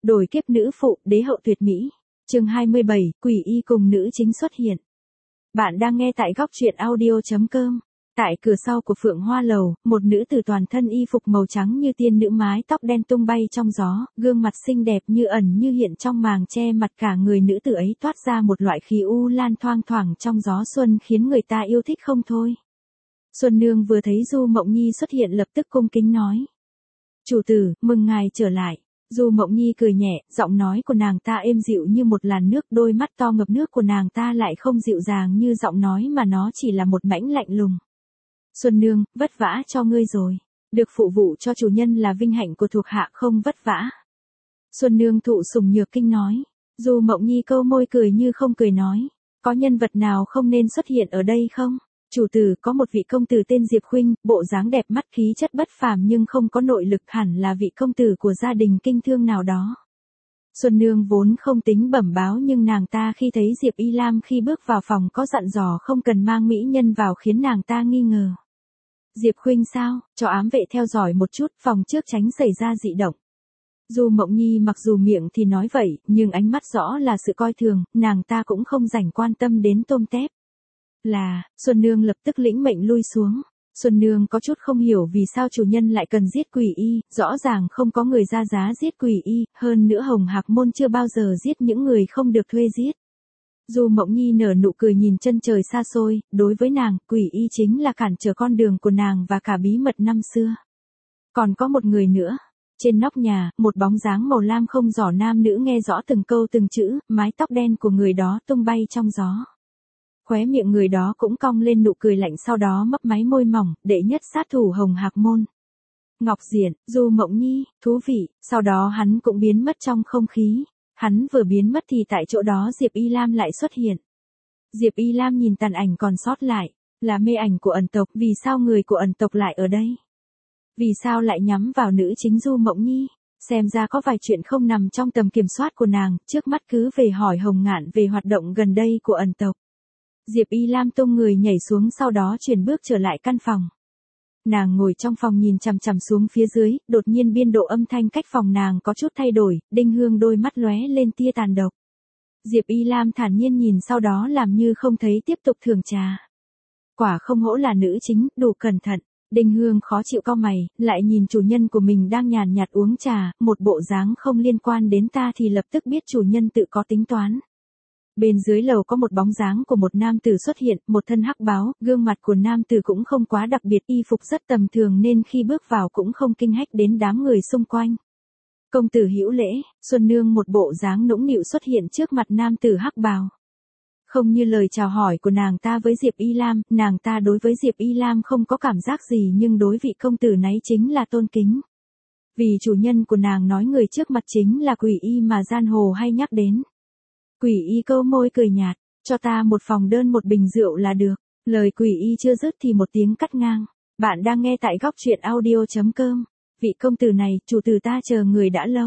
Đổi kiếp nữ phụ, đế hậu tuyệt mỹ. Chương 27, quỷ y cùng nữ chính xuất hiện. Bạn đang nghe tại góc truyện audio.com. Tại cửa sau của Phượng Hoa Lầu, một nữ tử toàn thân y phục màu trắng như tiên nữ, mái tóc đen tung bay trong gió, gương mặt xinh đẹp như ẩn như hiện trong màng che mặt, cả người nữ tử ấy toát ra một loại khí u lan thoang thoảng trong gió xuân khiến người ta yêu thích không thôi. Xuân Nương vừa thấy Du Mộng Nhi xuất hiện lập tức cung kính nói: "Chủ tử, mừng ngài trở lại." Du Mộng Nhi cười nhẹ, giọng nói của nàng ta êm dịu như một làn nước, đôi mắt to ngập nước của nàng ta lại không dịu dàng như giọng nói mà nó chỉ là một mảnh lạnh lùng. "Xuân Nương, vất vả cho ngươi rồi. Được phụ vụ cho chủ nhân là vinh hạnh của thuộc hạ, không vất vả." Xuân Nương thụ sủng nhược kinh nói. Du Mộng Nhi câu môi cười như không cười nói: "Có nhân vật nào không nên xuất hiện ở đây không? Chủ tử, có một vị công tử tên Diệp Khuynh, bộ dáng đẹp mắt, khí chất bất phàm nhưng không có nội lực, hẳn là vị công tử của gia đình kinh thương nào đó." Xuân Nương vốn không tính bẩm báo nhưng nàng ta khi thấy Diệp Y Lam khi bước vào phòng có dặn dò không cần mang mỹ nhân vào khiến nàng ta nghi ngờ. "Diệp Khuynh sao?" "Cho ám vệ theo dõi một chút, phòng trước tránh xảy ra dị động." Du Mộng Nhi mặc dù miệng thì nói vậy, nhưng ánh mắt rõ là sự coi thường, nàng ta cũng không rảnh quan tâm đến tôm tép. Xuân Nương lập tức lĩnh mệnh lui xuống. Xuân Nương có chút không hiểu vì sao chủ nhân lại cần giết quỷ y, rõ ràng không có người ra giá giết quỷ y, hơn nữa Hồng Hạc Môn chưa bao giờ giết những người không được thuê giết. Du Mộng Nhi nở nụ cười nhìn chân trời xa xôi, đối với nàng, quỷ y chính là cản trở con đường của nàng và cả bí mật năm xưa. Còn có một người nữa. Trên nóc nhà, một bóng dáng màu lam không rõ nam nữ nghe rõ từng câu từng chữ, mái tóc đen của người đó tung bay trong gió. Khóe miệng người đó cũng cong lên nụ cười lạnh, sau đó mấp máy môi mỏng: "Đệ nhất sát thủ Hồng Hạc Môn." Ngọc Diện, Du Mộng Nhi, thú vị, sau đó hắn cũng biến mất trong không khí. Hắn vừa biến mất thì tại chỗ đó Diệp Y Lam lại xuất hiện. Diệp Y Lam nhìn tàn ảnh còn sót lại, là mê ảnh của ẩn tộc, vì sao người của ẩn tộc lại ở đây? Vì sao lại nhắm vào nữ chính Du Mộng Nhi? Xem ra có vài chuyện không nằm trong tầm kiểm soát của nàng, trước mắt cứ về hỏi Hồng Ngạn về hoạt động gần đây của ẩn tộc. Diệp Y Lam tung người nhảy xuống, sau đó chuyển bước trở lại căn phòng. Nàng ngồi trong phòng nhìn chằm chằm xuống phía dưới, đột nhiên biên độ âm thanh cách phòng nàng có chút thay đổi, Đinh Hương đôi mắt lóe lên tia tàn độc. Diệp Y Lam thản nhiên nhìn, sau đó làm như không thấy, tiếp tục thưởng trà. Quả không hổ là nữ chính, đủ cẩn thận. Đinh Hương khó chịu cau mày, lại nhìn chủ nhân của mình đang nhàn nhạt uống trà, một bộ dáng không liên quan đến ta thì lập tức biết chủ nhân tự có tính toán. Bên dưới lầu có một bóng dáng của một nam tử xuất hiện, một thân hắc bào, gương mặt của nam tử cũng không quá đặc biệt, y phục rất tầm thường nên khi bước vào cũng không kinh hách đến đám người xung quanh. "Công tử hữu lễ." Xuân Nương một bộ dáng nũng nịu xuất hiện trước mặt nam tử hắc bào. Không như lời chào hỏi của nàng ta với Diệp Y Lam, nàng ta đối với Diệp Y Lam không có cảm giác gì nhưng đối vị công tử này chính là tôn kính. Vì chủ nhân của nàng nói người trước mặt chính là quỷ y mà giang hồ hay nhắc đến. Quỷ y câu môi cười nhạt: "Cho ta một phòng đơn, một bình rượu là được." Lời quỷ y chưa dứt thì một tiếng cắt ngang. Bạn đang nghe tại góc truyện audio.com. "Vị công tử này, chủ tử ta chờ người đã lâu."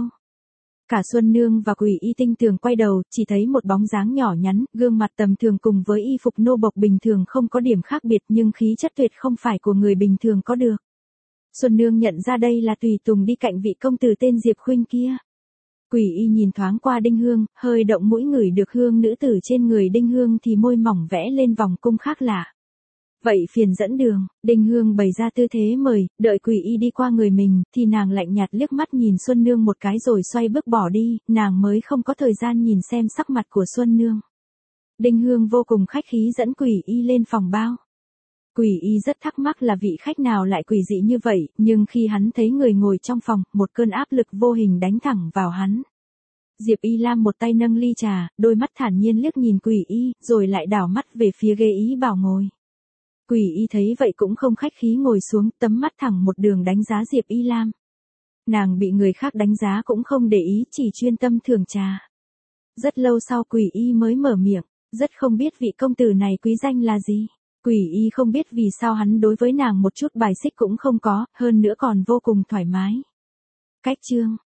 Cả Xuân Nương và quỷ y tinh tường quay đầu, chỉ thấy một bóng dáng nhỏ nhắn, gương mặt tầm thường cùng với y phục nô bộc bình thường không có điểm khác biệt nhưng khí chất tuyệt không phải của người bình thường có được. Xuân Nương nhận ra đây là tùy tùng đi cạnh vị công tử tên Diệp Khuynh kia. Quỷ y nhìn thoáng qua Đinh Hương, hơi động mũi ngửi được hương nữ tử trên người Đinh Hương thì môi mỏng vẽ lên vòng cung khác lạ. "Vậy phiền dẫn đường." Đinh Hương bày ra tư thế mời, đợi quỷ y đi qua người mình, thì nàng lạnh nhạt liếc mắt nhìn Xuân Nương một cái rồi xoay bước bỏ đi, nàng mới không có thời gian nhìn xem sắc mặt của Xuân Nương. Đinh Hương vô cùng khách khí dẫn quỷ y lên phòng bao. Quỷ y rất thắc mắc là vị khách nào lại quỷ dị như vậy, nhưng khi hắn thấy người ngồi trong phòng, một cơn áp lực vô hình đánh thẳng vào hắn. Diệp Y Lam một tay nâng ly trà, đôi mắt thản nhiên liếc nhìn quỷ y, rồi lại đảo mắt về phía ghế ý bảo ngồi. Quỷ y thấy vậy cũng không khách khí ngồi xuống, tấm mắt thẳng một đường đánh giá Diệp Y Lam. Nàng bị người khác đánh giá cũng không để ý, chỉ chuyên tâm thưởng trà. Rất lâu sau quỷ y mới mở miệng: "Rất không biết vị công tử này quý danh là gì." Quỷ y không biết vì sao hắn đối với nàng một chút bài xích cũng không có, hơn nữa còn vô cùng thoải mái. Cách chương